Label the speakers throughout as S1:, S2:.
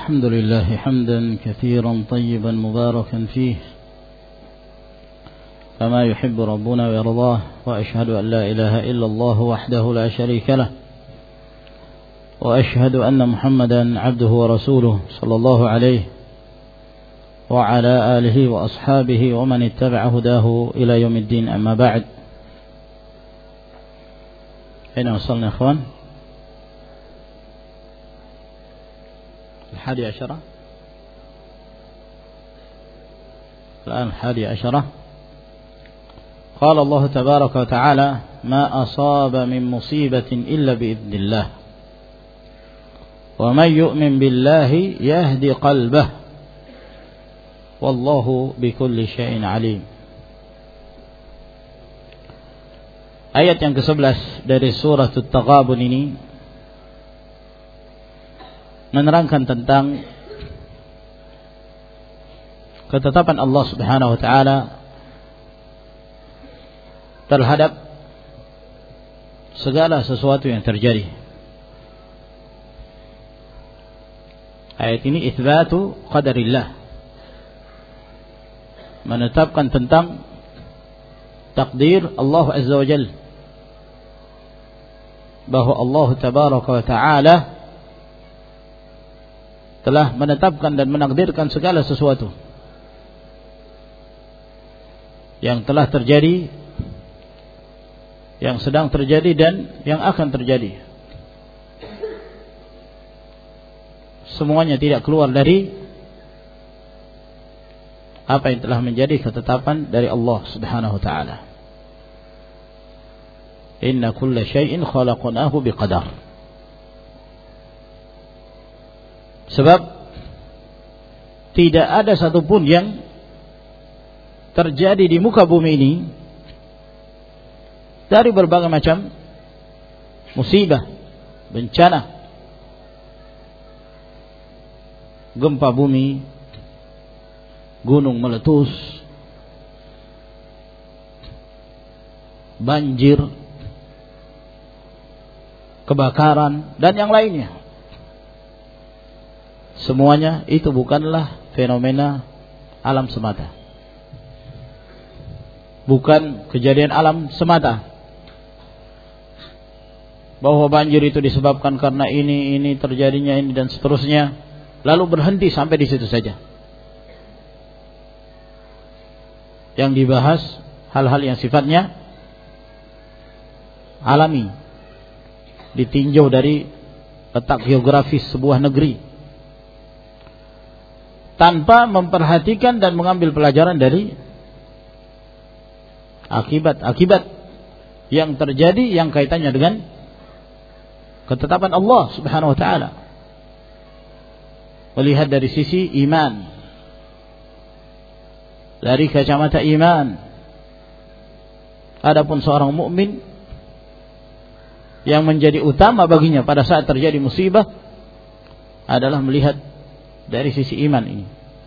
S1: الحمد لله حمدا كثيرا طيبا مباركا فيه كما يحب ربنا ويرضاه، وأشهد أن لا إله إلا الله وحده لا شريك له، وأشهد أن محمدا عبده ورسوله صلى الله عليه وعلى آله وأصحابه ومن اتبع هداه إلى يوم الدين. أما بعد، أين وصلنا يا إخوان؟ 11 الآن 11. قال الله تبارك وتعالى: ما أصاب من مصيبة إلا بإذن الله ومن يؤمن بالله يهدي قلبه والله بكل شيء عليم. Ayat yang ke-11 dari surah At-Taghabun ini menerangkan tentang ketetapan Allah Subhanahu wa taala terhadap segala sesuatu yang terjadi. Ayat ini itsbatu qadarillah, menetapkan tentang takdir Allah Azza wa Jalla, bahwa Allah Tabaraka wa taala telah menetapkan dan menakdirkan segala sesuatu yang telah terjadi, yang sedang terjadi, dan yang akan terjadi. Semuanya tidak keluar dari apa yang telah menjadi ketetapan dari Allah Subhanahu wa taala. Inna kulla syai'in khalaqnahu biqadar. Sebab tidak ada satupun yang terjadi di muka bumi ini dari berbagai macam musibah, bencana, gempa bumi, gunung meletus, banjir, kebakaran, dan yang lainnya. Semuanya itu bukanlah fenomena alam semata, bukan kejadian alam semata, bahwa banjir itu disebabkan karena ini terjadinya ini dan seterusnya, lalu berhenti sampai di situ saja. Yang dibahas hal-hal yang sifatnya alami, ditinjau dari letak geografis sebuah negeri, tanpa memperhatikan dan mengambil pelajaran dari akibat-akibat yang terjadi yang kaitannya dengan ketetapan Allah Subhanahu wa taala. Melihat dari sisi iman, dari kacamata iman. Adapun seorang mukmin yang menjadi utama baginya pada saat terjadi musibah adalah melihat dari sisi iman ini.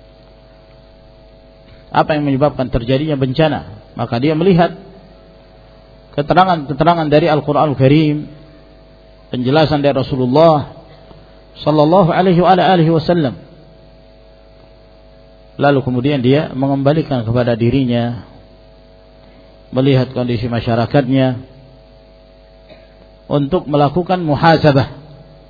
S1: Apa yang menyebabkan terjadinya bencana? Maka dia melihat keterangan-keterangan dari Al-Quran Al-Karim, penjelasan dari Rasulullah sallallahu alaihi wasallam. Lalu kemudian dia mengembalikan kepada dirinya, melihat kondisi masyarakatnya untuk melakukan muhasabah,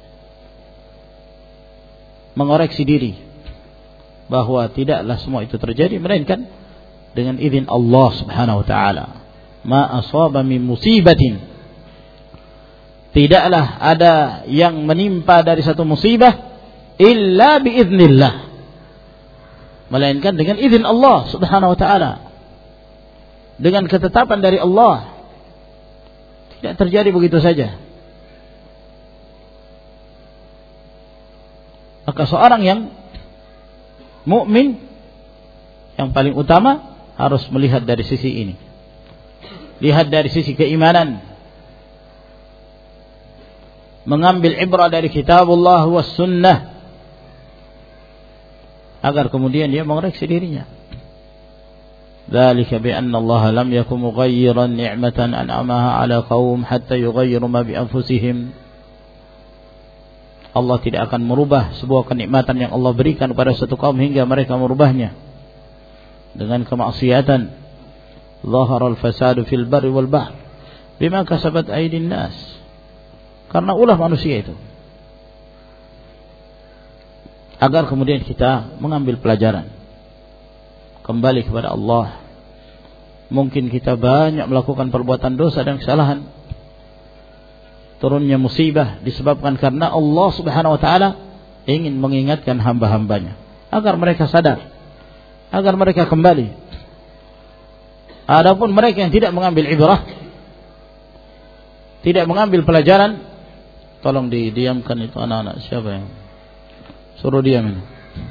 S1: mengoreksi diri bahwa tidaklah semua itu terjadi melainkan dengan izin Allah Subhanahu wa taala. Ma asaba min musibatin, tidaklah ada yang menimpa dari satu musibah illa biiznillah, melainkan dengan izin Allah Subhanahu wa taala, dengan ketetapan dari Allah. Tidak terjadi begitu saja. Maka seorang yang mukmin yang paling utama harus melihat dari sisi ini. Lihat dari sisi keimanan, mengambil ibrah dari kitabullah was sunnah, agar kemudian dia mengoreksi dirinya. Dzalika bi anna Allah lam yakun mughayyiran ni'matan an'amaha 'ala qaum hatta yughayyiru ma bi anfusihim. Allah tidak akan merubah sebuah kenikmatan yang Allah berikan kepada satu kaum hingga mereka merubahnya dengan kemaksiatan. Zahara al-fasadu fil barri wal bahr bima kasabat aydin nas. Karena ulah manusia itu. Agar kemudian kita mengambil pelajaran, kembali kepada Allah. Mungkin kita banyak melakukan perbuatan dosa dan kesalahan. Turunnya musibah disebabkan karena Allah Subhanahu wa taala ingin mengingatkan hamba-hambanya agar mereka sadar, agar mereka kembali. Adapun mereka yang tidak mengambil ibrah, tidak mengambil pelajaran, tolong didiamkan itu anak-anak. Siapa yang suruh diam ini?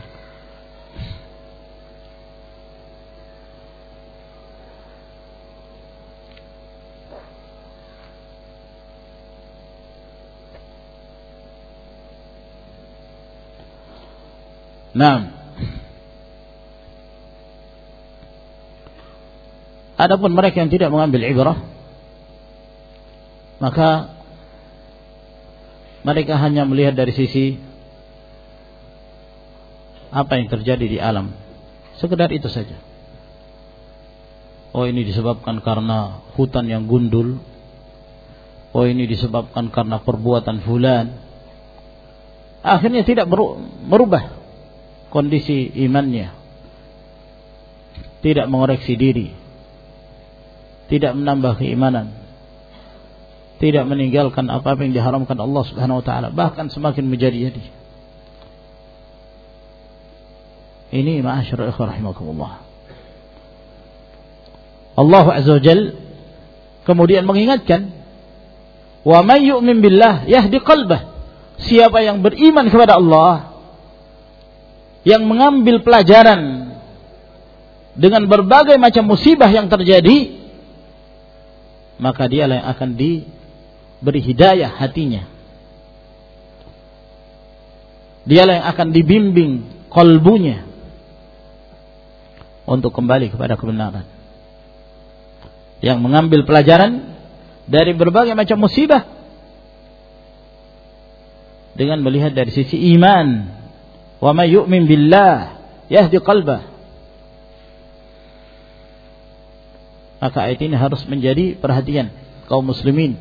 S1: Nah, adapun mereka yang tidak mengambil ibrah, maka mereka hanya melihat dari sisi apa yang terjadi di alam, sekedar itu saja. Oh, ini disebabkan karena hutan yang gundul. Oh, ini disebabkan karena perbuatan fulan. Akhirnya tidak merubah kondisi imannya, tidak mengoreksi diri, tidak menambah keimanan, tidak meninggalkan apa-apa yang diharamkan Allah Subhanahu wa taala, bahkan semakin menjadi-jadi. Ini ma'asyiral ikhwah rahimakumullah. Allah Azza wa Jalla kemudian mengingatkan, wa may yu'min billah yahdi qalbah. Siapa yang beriman kepada Allah, yang mengambil pelajaran dengan berbagai macam musibah yang terjadi, maka dialah yang akan diberi hidayah hatinya. Dialah yang akan dibimbing qalbunya untuk kembali kepada kebenaran. Yang mengambil pelajaran dari berbagai macam musibah dengan melihat dari sisi iman. Wa may yu'min billah yahdi qalbah. Maka ayat ini harus menjadi perhatian kaum muslimin.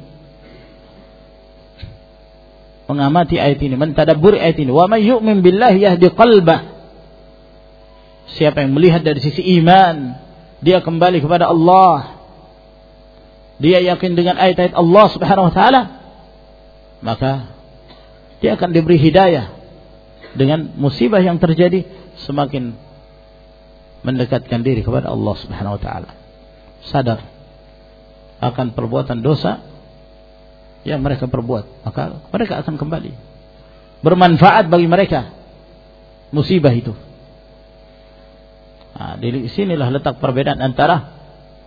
S1: Mengamati ayat ini, mentadabburi ayat ini. Wa may yu'min billah yahdi qalbah. Siapa yang melihat dari sisi iman, dia kembali kepada Allah, dia yakin dengan ayat-ayat Allah Subhanahu wa taala, maka dia akan diberi hidayah. Dengan musibah yang terjadi, semakin mendekatkan diri kepada Allah Subhanahu wa taala. Sadar akan perbuatan dosa yang mereka perbuat, maka mereka akan kembali. Bermanfaat bagi mereka musibah itu. Nah, di sinilah letak perbedaan antara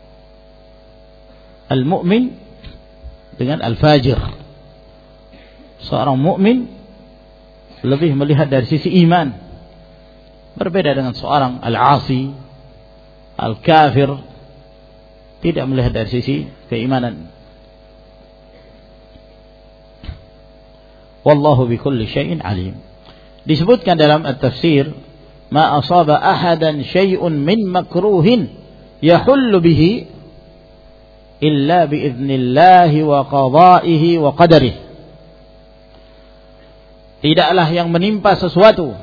S1: al-mu'min dengan al-fajir. Seorang mukmin lebih melihat dari sisi iman, berbeda dengan seorang al-asi, al-kafir, tidak melihat dari sisi keimanan. Wallahu bikulli syai'in alim. Disebutkan dalam at-tafsir, ma asaba ahadan syai'un min makruhin yahullu bihi illa biidznillahi wa qada'ihi wa qadarihi. Tidaklah yang menimpa sesuatu,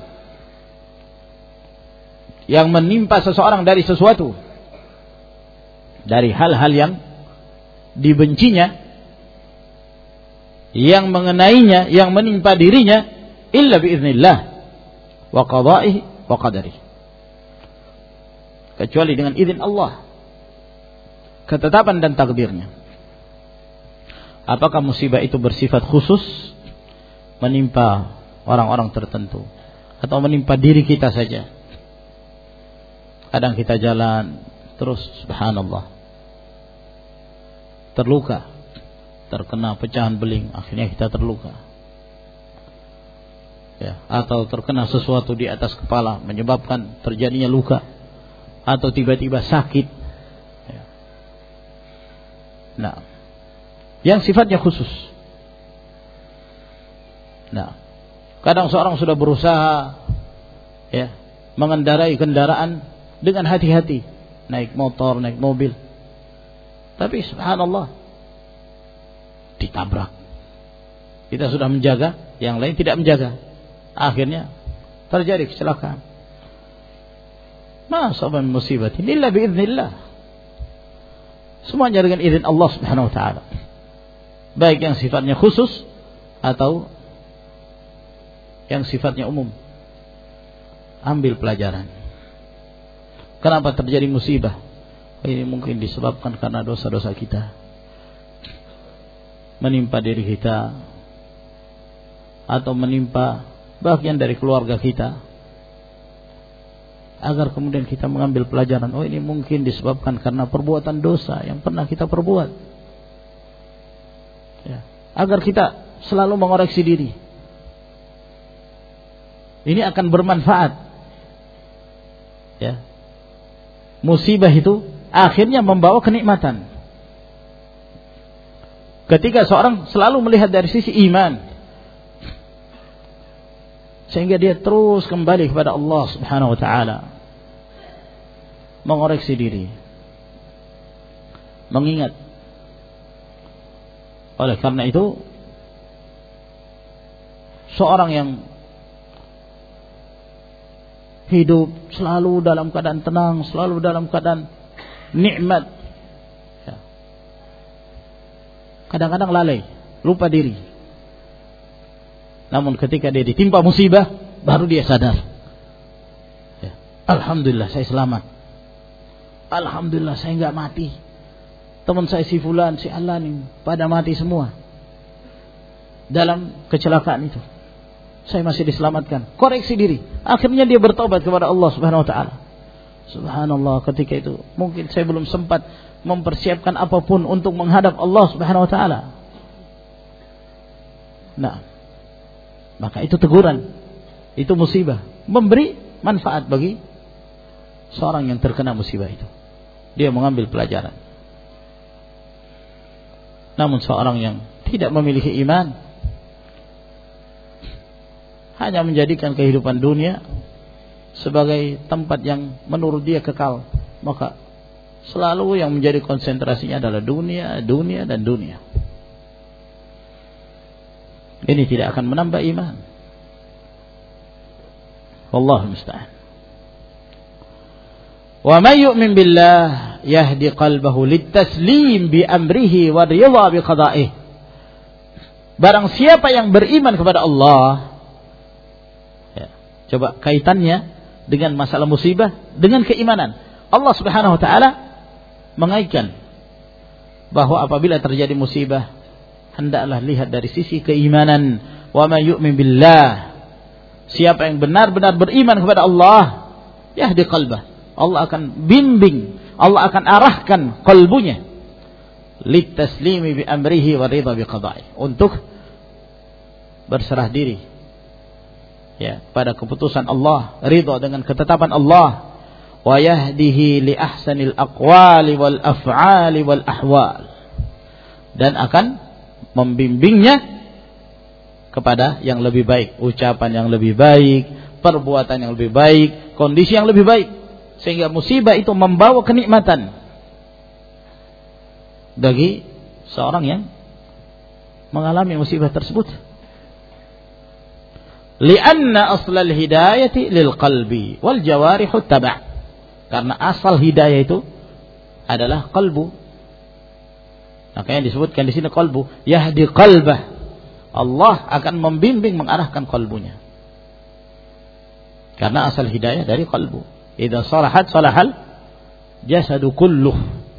S1: yang menimpa seseorang dari sesuatu, dari hal-hal yang dibencinya, yang mengenainya, yang menimpa dirinya, illa biiznillah wa qada'ihi wa qadarihi, kecuali dengan izin Allah, ketetapan dan takdirnya. Apakah musibah itu bersifat khusus, menimpa orang-orang tertentu, atau menimpa diri kita saja? Kadang kita jalan terus, subhanallah, terluka, terkena pecahan beling, akhirnya kita terluka, ya, atau terkena sesuatu di atas kepala menyebabkan terjadinya luka, atau tiba-tiba sakit, ya. Nah, yang sifatnya khusus. Nah, Kadang seorang sudah berusaha ya, mengendarai kendaraan dengan hati-hati, naik motor, naik mobil. Tapi subhanallah, ditabrak. Kita sudah menjaga, yang lain tidak menjaga. Akhirnya terjadi kecelakaan. Ma asaba min musibatin illa biiznillah. Semuanya dengan izin Allah Subhanahu wa taala. Baik yang sifatnya khusus atau yang sifatnya umum. Ambil pelajaran. Kenapa terjadi musibah? Ini mungkin disebabkan karena dosa-dosa kita menimpa diri kita atau menimpa bagian dari keluarga kita, agar kemudian kita mengambil pelajaran. Oh, ini mungkin disebabkan karena perbuatan dosa yang pernah kita perbuat ya. Agar kita selalu mengoreksi diri. Ini akan bermanfaat ya. Musibah itu akhirnya membawa kenikmatan. Ketika seorang selalu melihat dari sisi iman, sehingga dia terus kembali kepada Allah Subhanahu wa taala, mengoreksi diri, mengingat. Oleh karena itu, seorang yang hidup selalu dalam keadaan tenang, selalu dalam keadaan nikmat ya, kadang-kadang lalai, lupa diri. Namun ketika dia ditimpa musibah, baru dia sadar ya, alhamdulillah saya selamat, alhamdulillah saya enggak mati. Teman saya si fulan, si alan pada mati semua dalam kecelakaan itu. Saya masih diselamatkan. Koreksi diri. Akhirnya dia bertobat kepada Allah Subhanahu wa taala. Subhanallah, ketika itu mungkin saya belum sempat mempersiapkan apapun untuk menghadap Allah Subhanahu wa taala. Nah, maka itu teguran, itu musibah, memberi manfaat bagi seorang yang terkena musibah itu. Dia mengambil pelajaran. Namun seorang yang tidak memiliki iman, hanya menjadikan kehidupan dunia sebagai tempat yang menurut dia kekal, maka selalu yang menjadi konsentrasinya adalah dunia, dunia, dan dunia. Ini tidak akan menambah iman. Wallahu musta'an. Wa may yu'min billah yahdi qalbahu litaslim bi amrihi wa ridha bi qada'ih. Barang siapa yang beriman kepada Allah, coba kaitannya dengan masalah musibah dengan keimanan. Allah Subhanahu wa taala mengaitkan bahwa apabila terjadi musibah, hendaklah lihat dari sisi keimanan. Wa may yu'min billah, siapa yang benar-benar beriman kepada Allah, yahdi qalbah, Allah akan bimbing, Allah akan arahkan qalbunya litaslimi bi amrihi wa ridha bi qada'i, untuk berserah diri ya pada keputusan Allah, ridha dengan ketetapan Allah, wa yahdihi li ahsanil aqwali wal af'ali wal ahwal, dan akan membimbingnya kepada yang lebih baik, ucapan yang lebih baik, perbuatan yang lebih baik, kondisi yang lebih baik, sehingga musibah itu membawa kenikmatan bagi seorang yang mengalami musibah tersebut. Lianna aslal hidayati lil qalbi wal jawarihu taba', karena asal hidayah itu adalah qalbu. Makanya disebutkan di sini qalbu, yahdi qalbah, Allah akan membimbing, mengarahkan qalbunya, karena asal hidayah dari qalbu. Idza salahat salahal jasadu kulluh,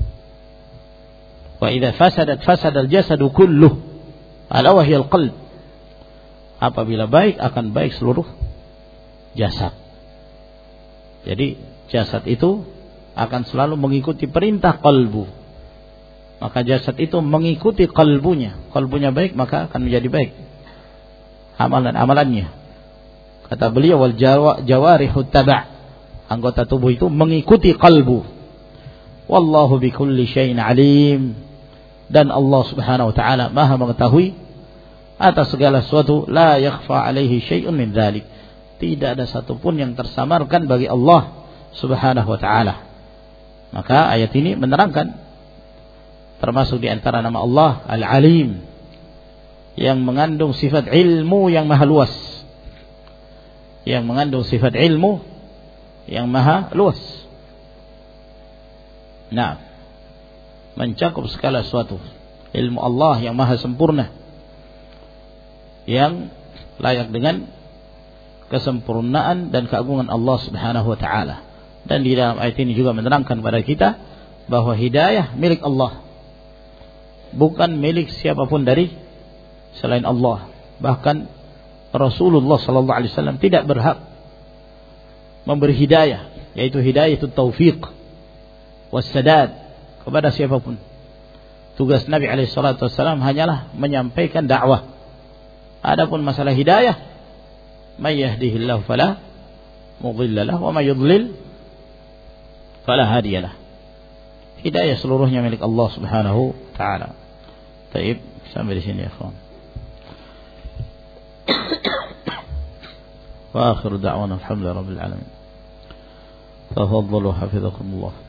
S1: wa idza fasadat fasadal jasadu kulluh, ala wa hiya al qalb. Apabila baik, akan baik seluruh jasad. Jadi jasad itu akan selalu mengikuti perintah qalbu. Maka jasad itu mengikuti qalbunya. Qalbunya baik, maka akan menjadi baik amalan-amalannya. Kata beliau, wal jawarihu taba', anggota tubuh itu mengikuti qalbu. Wallahu bikulli syai'in alim, dan Allah Subhanahu wa taala Maha mengetahui atas segala sesuatu, la yakhfa alaihi syai'un min dzalik. Tidak ada satupun yang tersamarkan bagi Allah Subhanahu wa taala. Maka ayat ini menerangkan termasuk di antara nama Allah Al-Alim yang mengandung sifat ilmu yang maha luas. Yang mengandung sifat ilmu yang maha luas. Nah, mencakup segala sesuatu. Ilmu Allah yang maha sempurna, yang layak dengan kesempurnaan dan keagungan Allah Subhanahu wa taala. Dan di dalam ayat ini juga menerangkan kepada kita bahwa hidayah milik Allah, bukan milik siapapun dari selain Allah. Bahkan Rasulullah sallallahu alaihi wasallam tidak berhak memberi hidayah, yaitu hidayah itu taufiq wassadad kepada siapapun. Tugas Nabi alaihi salatu wasallam hanyalah menyampaikan dakwah. Adapun masalah hidayah, may yahdihillahu fala mudilla lahu wa may yudlil fala hadiyalah. Hidayah seluruhnya milik Allah Subhanahu wa taala. Baik, sampai di sini ya kawan. Wa akhiru da'wana alhamdulillahi rabbil alamin. Tafadhalu hafizakumullah.